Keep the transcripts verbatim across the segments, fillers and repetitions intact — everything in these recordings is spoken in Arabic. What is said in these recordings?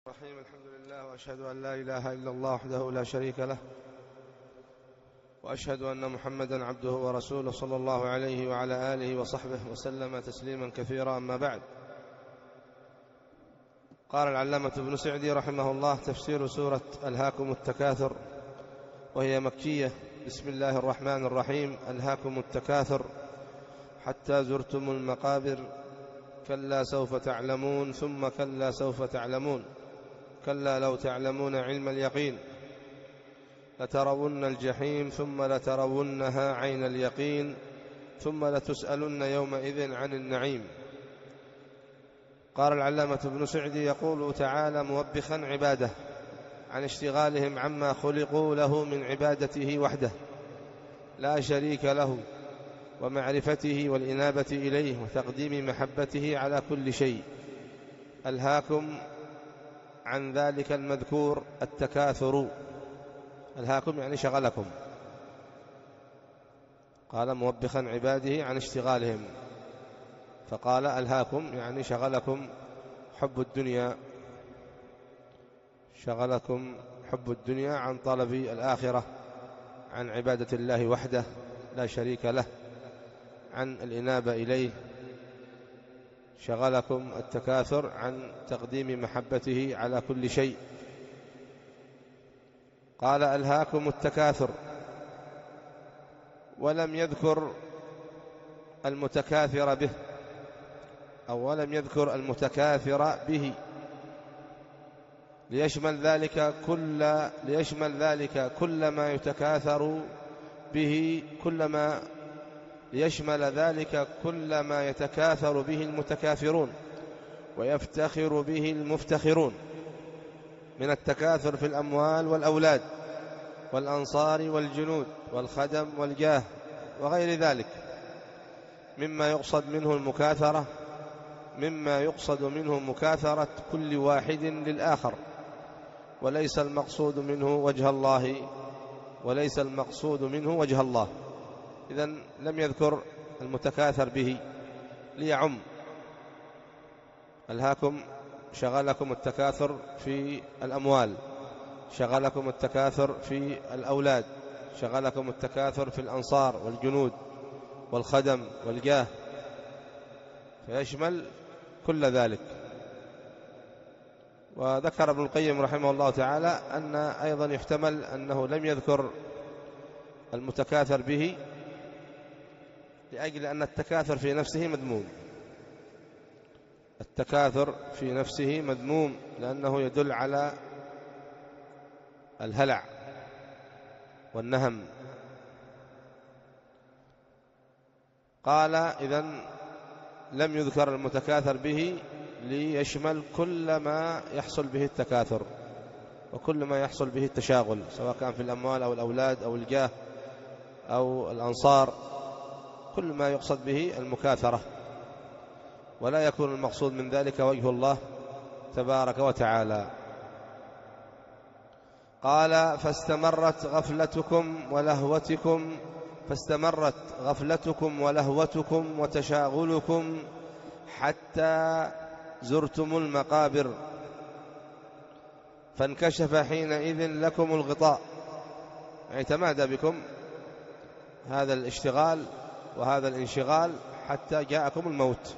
الرحيم. الحمد لله، وأشهد أن لا إله إلا الله وحده لا شريك له، وأشهد أن محمدا عبده ورسوله صلى الله عليه وعلى آله وصحبه وسلم تسليما كثيرا. أما بعد، قال العلامة ابن سعدي رحمه الله: تفسير سورة ألهاكم التكاثر، وهي مكية. بسم الله الرحمن الرحيم. ألهاكم التكاثر حتى زرتم المقابر، كلا سوف تعلمون ثم كلا سوف تعلمون، كلا لو تعلمون علم اليقين، لترون الجحيم ثم لترونها عين اليقين، ثم لتسألن يومئذ عن النعيم. قال العلامة ابن سعدي: يقول تعالى موبخا عباده عن اشتغالهم عما خلقوا له من عبادته وحده لا شريك له، ومعرفته والإنابة إليه، وتقديم محبته على كل شيء. ألهاكم عن ذلك المذكور التكاثر. ألهاكم يعني شغلكم. قال موبخا عباده عن اشتغالهم، فقال ألهاكم يعني شغلكم حب الدنيا، شغلكم حب الدنيا عن طلب الآخرة، عن عبادة الله وحده لا شريك له، عن الإنابة إليه. شغلكم التكاثر عن تقديم محبته على كل شيء. قال ألهاكم التكاثر، ولم يذكر المتكاثر به، أو ولم يذكر المتكاثر به، ليشمل ذلك كل ليشمل ذلك كل ما يتكاثر به كل ما ليشمل ذلك كل ما يتكاثر به المتكاثرون ويفتخر به المفتخرون من التكاثر في الأموال والأولاد والأنصار والجنود والخدم والجاه وغير ذلك، مما يقصد منه المكاثرة مما يقصد منه مكاثرة كل واحد للآخر، وليس المقصود منه وجه الله وليس المقصود منه وجه الله. إذن لم يذكر المتكاثر به ليعم. ألهاكم شغلكم التكاثر في الأموال، شغلكم التكاثر في الأولاد، شغلكم التكاثر في الأنصار والجنود والخدم والجاه، فيشمل كل ذلك. وذكر ابن القيم رحمه الله تعالى أن أيضا يحتمل أنه لم يذكر المتكاثر به لأجل أن التكاثر في نفسه مذموم. التكاثر في نفسه مذموم لأنه يدل على الهلع والنهم. قال إذن لم يذكر المتكاثر به ليشمل كل ما يحصل به التكاثر وكل ما يحصل به التشاغل، سواء كان في الأموال أو الأولاد أو الجاه أو الأنصار، كل ما يقصد به المكاثرة، ولا يكون المقصود من ذلك وجه الله تبارك وتعالى. قال فاستمرت غفلتكم ولهوتكم فاستمرت غفلتكم ولهوتكم وتشاغلكم حتى زرتم المقابر، فانكشف حينئذ لكم الغطاء، يعني تمادى بكم هذا الاشتغال وهذا الانشغال حتى جاءكم الموت،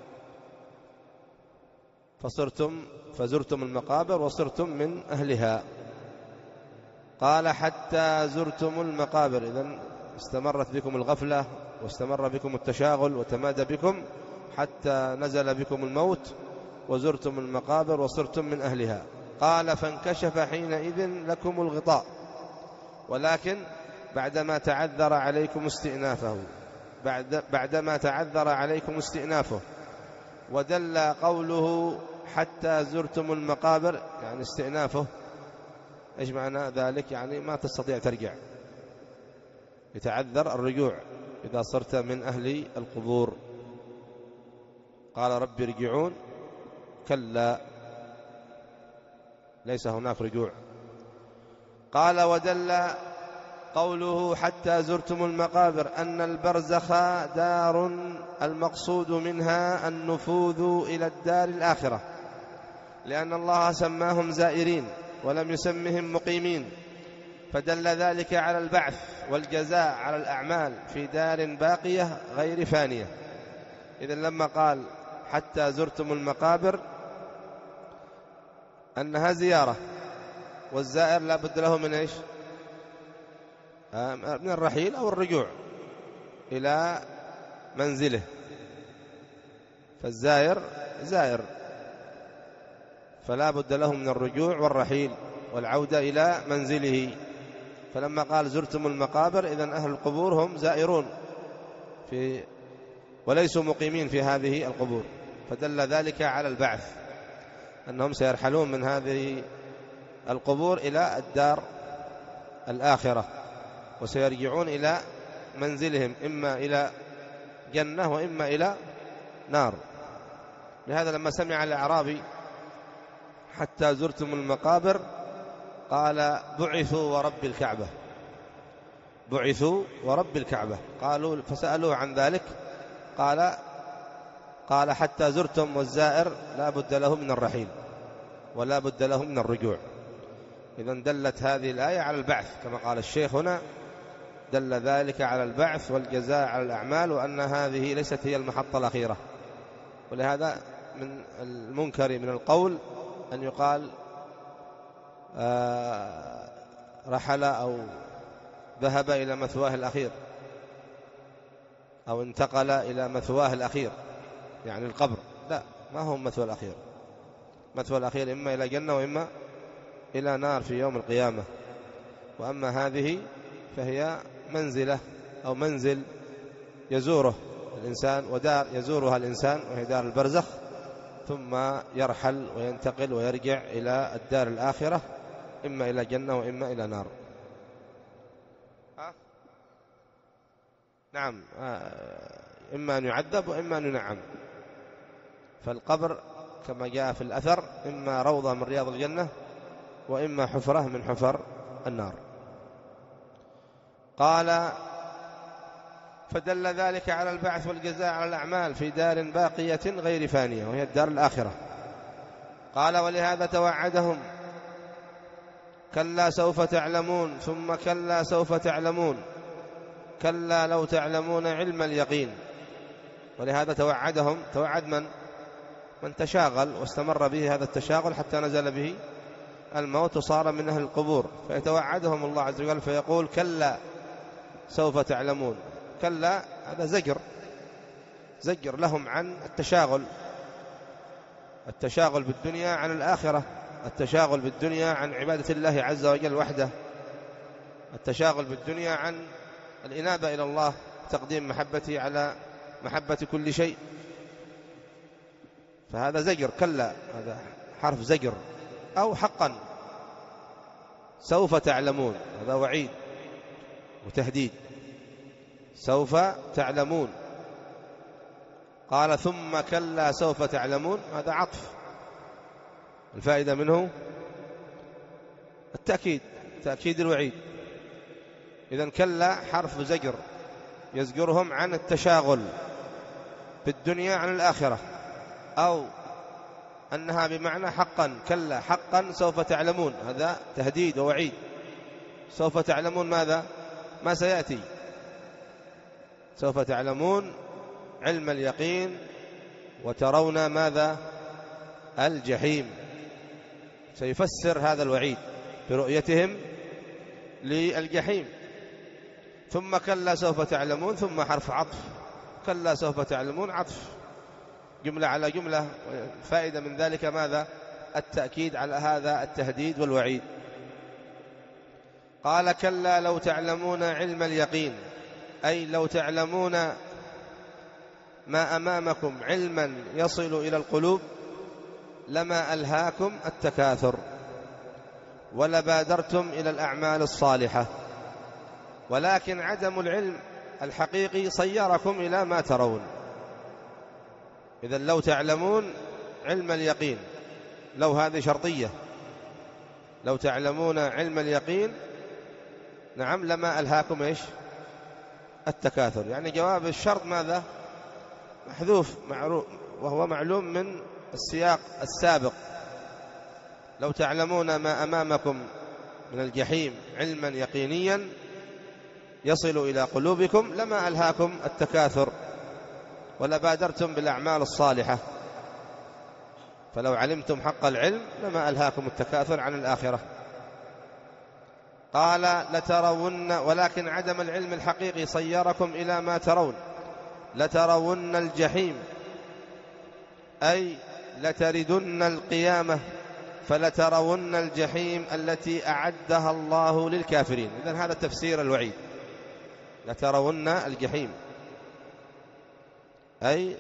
فصرتم فزرتم المقابر وصرتم من أهلها. قال حتى زرتم المقابر، إذن استمرت بكم الغفلة واستمر بكم التشاغل وتمادى بكم حتى نزل بكم الموت وزرتم المقابر وصرتم من أهلها. قال فانكشف حينئذ لكم الغطاء، ولكن بعدما تعذر عليكم استئنافه بعد بعدما تعذر عليكم استئنافه ودل قوله حتى زرتم المقابر، يعني استئنافه إيش معنى ذلك؟ يعني ما تستطيع ترجع، يتعذر الرجوع إذا صرت من أهل القبور. قال رب ارجعون، كلا ليس هناك رجوع. قال ودل قوله حتى زرتم المقابر أن البرزخ دار المقصود منها النفوذ إلى الدار الآخرة، لأن الله سماهم زائرين ولم يسمهم مقيمين، فدل ذلك على البعث والجزاء على الأعمال في دار باقية غير فانية. إذن لما قال حتى زرتم المقابر أنها زيارة، والزائر لا بد له من إيش؟ من الرحيل أو الرجوع إلى منزله، فالزائر زائر فلا بد له من الرجوع والرحيل والعودة إلى منزله. فلما قال زرتم المقابر إذن أهل القبور هم زائرون في وليسوا مقيمين في هذه القبور، فدل ذلك على البعث، أنهم سيرحلون من هذه القبور إلى الدار الآخرة، وسيرجعون إلى منزلهم إما إلى جنة وإما إلى نار. لهذا لما سمع الأعرابي حتى زرتم المقابر قال بعثوا ورب الكعبة، بعثوا ورب الكعبة. قالوا فسألوه عن ذلك قال قال حتى زرتم، والزائر لا بد له من الرحيل ولا بد له من الرجوع. إذن دلت هذه الآية على البعث كما قال الشيخ هنا، دل ذلك على البعث والجزاء على الأعمال، وأن هذه ليست هي المحطة الأخيرة. ولهذا من المنكر من القول أن يقال آه رحل أو ذهب إلى مثواه الأخير أو انتقل إلى مثواه الأخير، يعني القبر. لا، ما هو مثوى الأخير. مثوى الأخير إما إلى جنة وإما إلى نار في يوم القيامة. وأما هذه فهي منزلة أو منزل يزوره الإنسان ودار يزورها الإنسان، وهي دار البرزخ، ثم يرحل وينتقل ويرجع إلى الدار الآخرة، إما إلى جنة وإما إلى نار. نعم، إما أن يعذب وإما أن ينعم. فالقبر كما جاء في الأثر إما روضة من رياض الجنة وإما حفرة من حفر النار. قال فدل ذلك على البعث والجزاء على الأعمال في دار باقية غير فانية، وهي الدار الآخرة. قال ولهذا توعدهم كلا سوف تعلمون ثم كلا سوف تعلمون كلا لو تعلمون علم اليقين. ولهذا توعدهم، توعد من؟ من تشاغل واستمر به هذا التشاغل حتى نزل به الموت وصار من أهل القبور، فيتوعدهم الله عز وجل فيقول كلا سوف تعلمون. كلا هذا زجر، زجر لهم عن التشاغل، التشاغل بالدنيا عن الآخرة، التشاغل بالدنيا عن عبادة الله عز وجل وحده، التشاغل بالدنيا عن الإنابة إلى الله، تقديم محبته على محبة كل شيء. فهذا زجر، كلا هذا حرف زجر. أو حقا سوف تعلمون، هذا وعيد وتهديد، سوف تعلمون. قال ثم كلا سوف تعلمون، هذا عطف، الفائدة منه التأكيد، تأكيد الوعيد. إذن كلا حرف زجر يزجرهم عن التشاغل بالدنيا عن الآخرة، أو أنها بمعنى حقا، كلا حقا سوف تعلمون، هذا تهديد ووعيد. سوف تعلمون ماذا؟ ما سيأتي. سوف تعلمون علم اليقين وترون ماذا؟ الجحيم. سيفسر هذا الوعيد برؤيتهم للجحيم. ثم كلا سوف تعلمون، ثم حرف عطف، كلا سوف تعلمون عطف، جملة على جملة. فائدة من ذلك ماذا؟ التأكيد على هذا التهديد والوعيد. قال كلا لو تعلمون علم اليقين، أي لو تعلمون ما أمامكم علما يصل إلى القلوب لما ألهاكم التكاثر ولبادرتم إلى الأعمال الصالحة، ولكن عدم العلم الحقيقي صيركم إلى ما ترون. إذن لو تعلمون علم اليقين، لو هذه شرطية، لو تعلمون علم اليقين نعم لما ألهاكم إيش؟ التكاثر. يعني جواب الشرط ماذا؟ محذوف، معروف، وهو معلوم من السياق السابق. لو تعلمون ما أمامكم من الجحيم علما يقينيا يصل إلى قلوبكم لما ألهاكم التكاثر ولا بادرتم بالأعمال الصالحة. فلو علمتم حق العلم لما ألهاكم التكاثر عن الآخرة. قال لترون، ولكن عدم العلم الحقيقي صيركم إلى ما ترون. لترون الجحيم أي لتردن القيامة فلترون الجحيم التي أعدها الله للكافرين. إذن هذا تفسير الوعيد، لترون الجحيم أي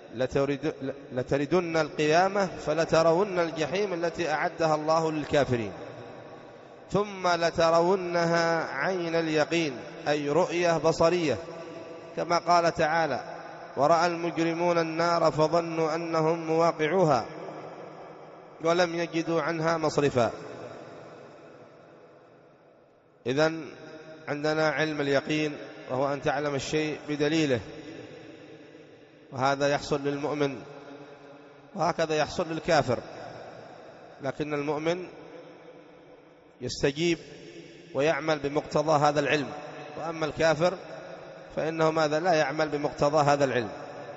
لتردن القيامة فلترون الجحيم التي أعدها الله للكافرين. ثم لترونها عين اليقين أي رؤية بصرية، كما قال تعالى ورأى المجرمون النار فظنوا أنهم مواقعوها ولم يجدوا عنها مصرفا. إذن عندنا علم اليقين وهو أن تعلم الشيء بدليله، وهذا يحصل للمؤمن وهكذا يحصل للكافر، لكن المؤمن يستجيب ويعمل بمقتضى هذا العلم، وأما الكافر فإنه ماذا لا يعمل بمقتضى هذا العلم.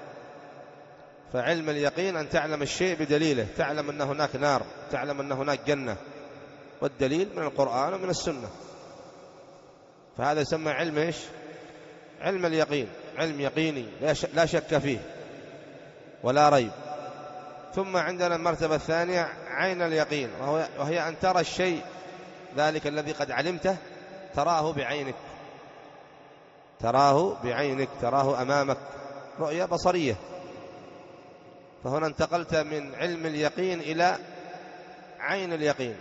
فعلم اليقين أن تعلم الشيء بدليله، تعلم أن هناك نار، تعلم أن هناك جنة، والدليل من القرآن ومن السنة. فهذا يسمى علم إيش؟ علم اليقين، علم يقيني لا شك فيه ولا ريب. ثم عندنا المرتبة الثانية عين اليقين، وهي أن ترى الشيء ذلك الذي قد علمته تراه بعينك، تراه بعينك، تراه أمامك، رؤية بصرية. فهنا انتقلت من علم اليقين إلى عين اليقين.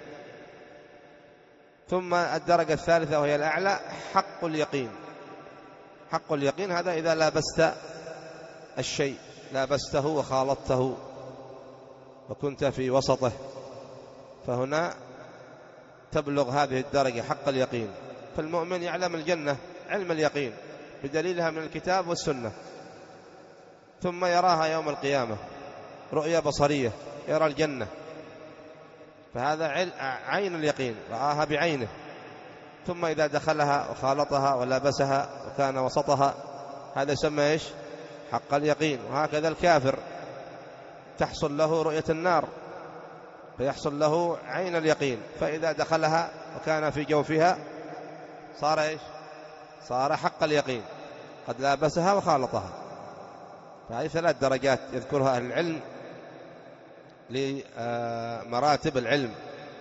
ثم الدرجة الثالثة وهي الأعلى حق اليقين. حق اليقين هذا إذا لابست الشيء، لابسته وخالطته وكنت في وسطه، فهنا تبلغ هذه الدرجة حق اليقين. فالمؤمن يعلم الجنة علم اليقين بدليلها من الكتاب والسنة، ثم يراها يوم القيامة رؤية بصرية، يرى الجنة، فهذا عين اليقين، رآها بعينه. ثم إذا دخلها وخالطها ولبسها وكان وسطها هذا يسمى إيش؟ حق اليقين. وهكذا الكافر تحصل له رؤية النار فيحصل له عين اليقين، فإذا دخلها وكان في جوفها صار إيش؟ صار حق اليقين، قد لابسها وخالطها. فهذه ثلاث درجات يذكرها أهل العلم لمراتب العلم: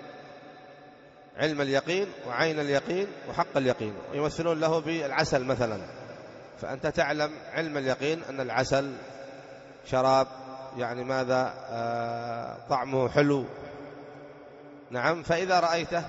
علم اليقين وعين اليقين وحق اليقين. ويمثلون له بالعسل مثلا، فأنت تعلم علم اليقين أن العسل شراب، يعني ماذا آه طعمه حلو، نعم. فإذا رأيته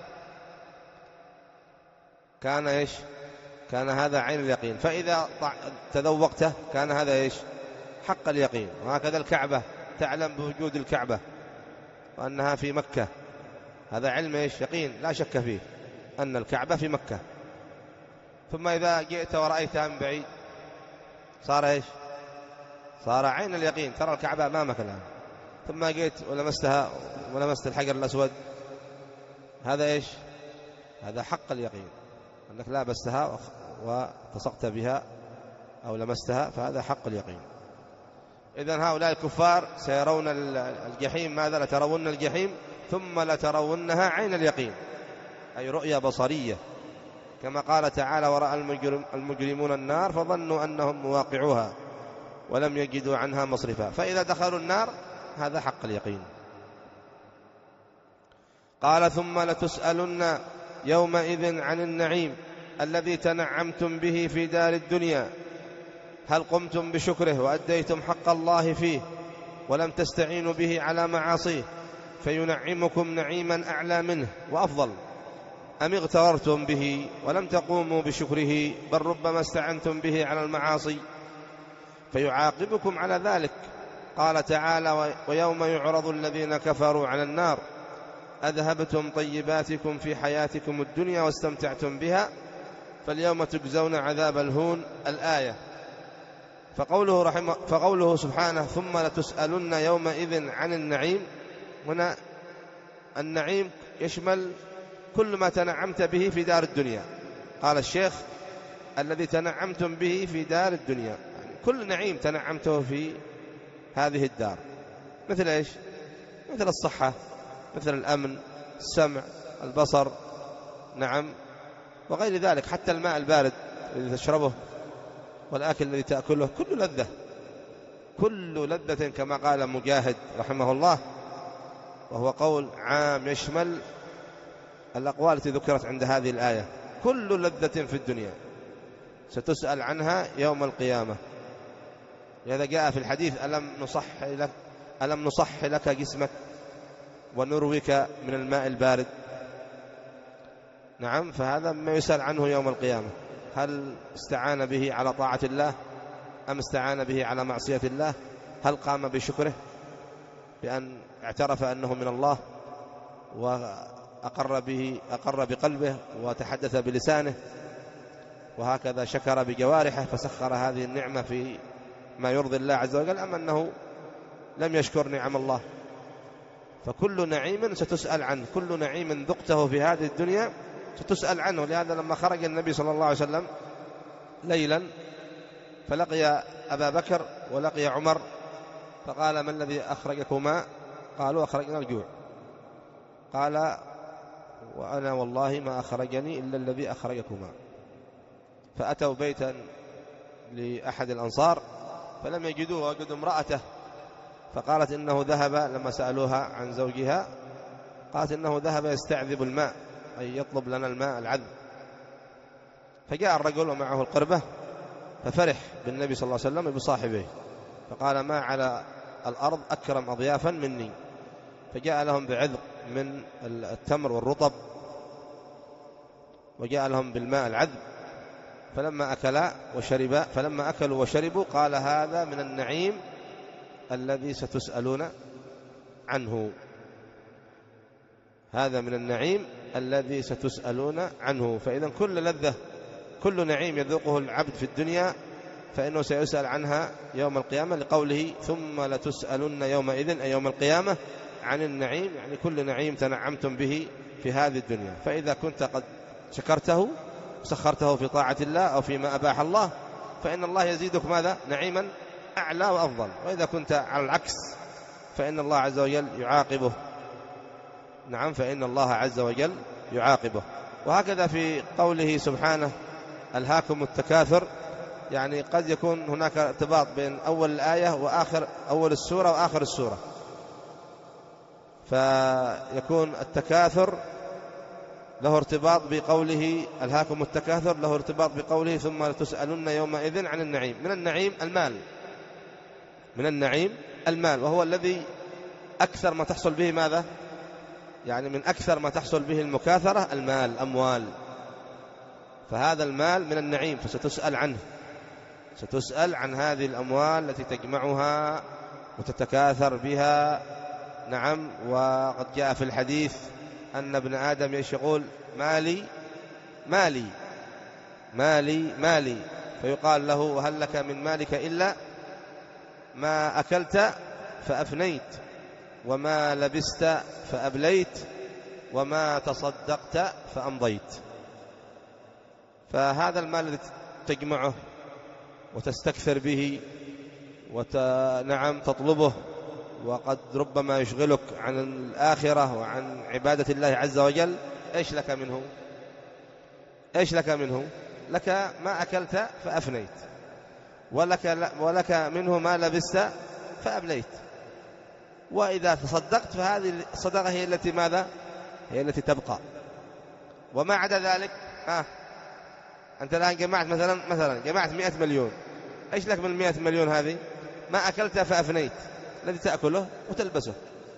كان إيش؟ كان هذا عين اليقين. فإذا تذوقته كان هذا إيش؟ حق اليقين. وهكذا الكعبة، تعلم بوجود الكعبة وأنها في مكة، هذا علم إيش؟ يقين لا شك فيه أن الكعبة في مكة. ثم إذا جئت ورأيتها من بعيد صار إيش؟ صار عين اليقين، ترى الكعبة أمامك الآن. ثم جئت ولمستها ولمست الحجر الأسود، هذا إيش؟ هذا حق اليقين، أنك لابستها وتصقت بها أو لمستها، فهذا حق اليقين. إذن هؤلاء الكفار سيرون الجحيم، ماذا؟ لترون الجحيم ثم لترونها عين اليقين، أي رؤية بصرية، كما قال تعالى ورأى المجرمون النار فظنوا أنهم مواقعوها ولم يجدوا عنها مصرفا. فإذا دخلوا النار هذا حق اليقين. قال ثم لتسألن يومئذ عن النعيم الذي تنعمتم به في دار الدنيا، هل قمتم بشكره وأديتم حق الله فيه ولم تستعينوا به على معاصيه فينعمكم نعيما أعلى منه وأفضل، أم اغتررتم به ولم تقوموا بشكره بل ربما استعنتم به على المعاصي فيعاقبكم على ذلك. قال تعالى ويوم يعرض الذين كفروا على النار أذهبتم طيباتكم في حياتكم الدنيا واستمتعتم بها فاليوم تجزون عذاب الهون، الآية. فقوله, رحمه فقوله سبحانه ثم لتسألن يومئذ عن النعيم، هنا النعيم يشمل كل ما تنعمت به في دار الدنيا. قال الشيخ الذي تنعمتم به في دار الدنيا، يعني كل نعيم تنعمته في هذه الدار، مثل إيش؟ مثل الصحة، مثل الأمن، السمع، البصر، نعم، وغير ذلك، حتى الماء البارد الذي تشربه والأكل الذي تأكله، كل لذة، كل لذة كما قال مجاهد رحمه الله، وهو قول عام يشمل الأقوال التي ذكرت عند هذه الآية. كل لذة في الدنيا ستسأل عنها يوم القيامة. لذا جاء في الحديث ألم نصح لك ألم نصح لك جسمك ونرويك من الماء البارد. نعم، فهذا ما يسأل عنه يوم القيامة، هل استعان به على طاعة الله أم استعان به على معصية الله؟ هل قام بشكره بأن اعترف أنه من الله وأقر به أقر بقلبه وتحدث بلسانه، وهكذا شكر بجوارحه فسخر هذه النعمة في ما يرضي الله عز وجل، أم أنه لم يشكر نعم الله؟ فكل نعيم ستسأل عنه، كل نعيم ذقته في هذه الدنيا ستسأل عنه. لهذا لما خرج النبي صلى الله عليه وسلم ليلا فلقي أبا بكر ولقي عمر، فقال ما الذي أخرجكما؟ قالوا أخرجنا الجوع. قال وأنا والله ما أخرجني إلا الذي أخرجكما. فأتوا بيتا لأحد الأنصار فلم يجدوه، وجدوا امرأته، فقالت إنه ذهب، لما سألوها عن زوجها قالت إنه ذهب يستعذب الماء، أي يطلب لنا الماء العذب. فجاء الرجل ومعه القربة ففرح بالنبي صلى الله عليه وسلم بصاحبه، فقال ما على الأرض أكرم أضيافا مني. فجاء لهم بعذق من التمر والرطب، وجاء لهم بالماء العذب. فلما أكلا وشربا فلما أكلوا وشربوا قال هذا من النعيم الذي ستسألون عنه، هذا من النعيم الذي ستسألون عنه. فإذا كل لذة، كل نعيم يذوقه العبد في الدنيا فإنه سيسأل عنها يوم القيامة، لقوله ثم لتسألن يومئذ أي يوم القيامة عن النعيم، يعني كل نعيم تنعمتم به في هذه الدنيا. فإذا كنت قد شكرته سخرته في طاعة الله أو فيما أباح الله فإن الله يزيدك ماذا؟ نعيما أعلى وأفضل. وإذا كنت على العكس فإن الله عز وجل يعاقبه. نعم، فإن الله عز وجل يعاقبه. وهكذا في قوله سبحانه ألهاكم التكاثر، يعني قد يكون هناك ارتباط بين أول الآية وآخر أول السورة وآخر السورة، فيكون التكاثر له ارتباط بقوله ألهاكم التكاثر، له ارتباط بقوله ثم لتسألن يومئذ عن النعيم. من النعيم المال، من النعيم المال، وهو الذي أكثر ما تحصل به ماذا؟ يعني من أكثر ما تحصل به المكاثرة المال، الأموال. فهذا المال من النعيم فستسأل عنه، ستسأل عن هذه الأموال التي تجمعها وتتكاثر بها. نعم، وقد جاء في الحديث أن ابن آدم يقول مالي مالي مالي مالي، فيقال له هل لك من مالك إلا ما أكلت فأفنيت، وما لبست فأبليت، وما تصدقت فأمضيت. فهذا المال الذي تجمعه وتستكثر به ونعم تطلبه، وقد ربما يشغلك عن الآخرة وعن عبادة الله عز وجل، إيش لك منه؟ إيش لك منه؟ لك ما أكلت فأفنيت، ولك, ولك منه ما لبست فأبليت. وإذا تصدقت فهذه الصدقة هي التي ماذا؟ هي التي تبقى. وما عدا ذلك آه أنت الآن جمعت مثلا مثلا جمعت مئة مليون، إيش لك من المئة مليون هذه؟ ما أكلت فأفنيت، الذي تأكله وتلبسه.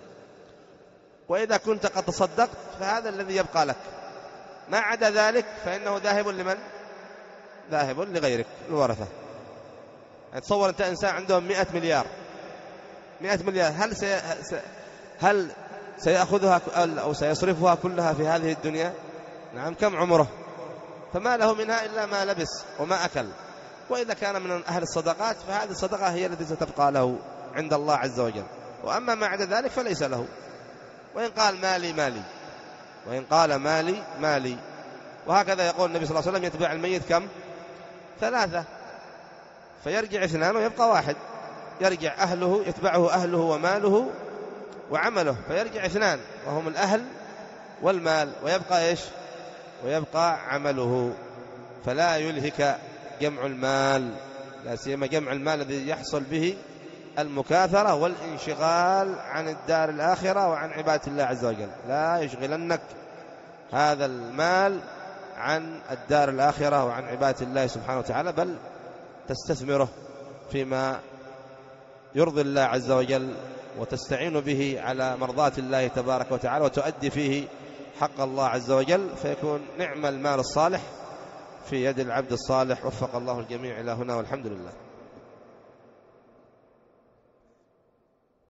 وإذا كنت قد تصدقت فهذا الذي يبقى لك، ما عدا ذلك فإنه ذاهب لمن؟ ذاهب لغيرك، الورثة. يعني تصور أنت إنسان عندهم مئة مليار، مئة مليار، هل سي... هل سيأخذها أو سيصرفها كلها في هذه الدنيا؟ نعم، كم عمره؟ فما له منها إلا ما لبس وما أكل. وإذا كان من أهل الصدقات فهذه الصدقة هي التي ستبقى له عند الله عز وجل، وأما ما عدا ذلك فليس له. وإن قال مالي مالي، وإن قال مالي مالي. وهكذا يقول النبي صلى الله عليه وسلم يتبع الميت كم؟ ثلاثة، فيرجع اثنان ويبقى واحد. يرجع أهله، يتبعه أهله وماله وعمله، فيرجع اثنان وهم الأهل والمال، ويبقى إيش؟ ويبقى عمله. فلا يلهك جمع المال، لا سيما جمع المال الذي يحصل به المكاثرة والانشغال عن الدار الآخرة وعن عبادة الله عز وجل. لا يشغلنك هذا المال عن الدار الآخرة وعن عبادة الله سبحانه وتعالى، بل تستثمره فيما يرضي الله عز وجل، وتستعين به على مرضاة الله تبارك وتعالى، وتؤدي فيه حق الله عز وجل، فيكون نعم المال الصالح في يد العبد الصالح. وفق الله الجميع إلى هنا، والحمد لله.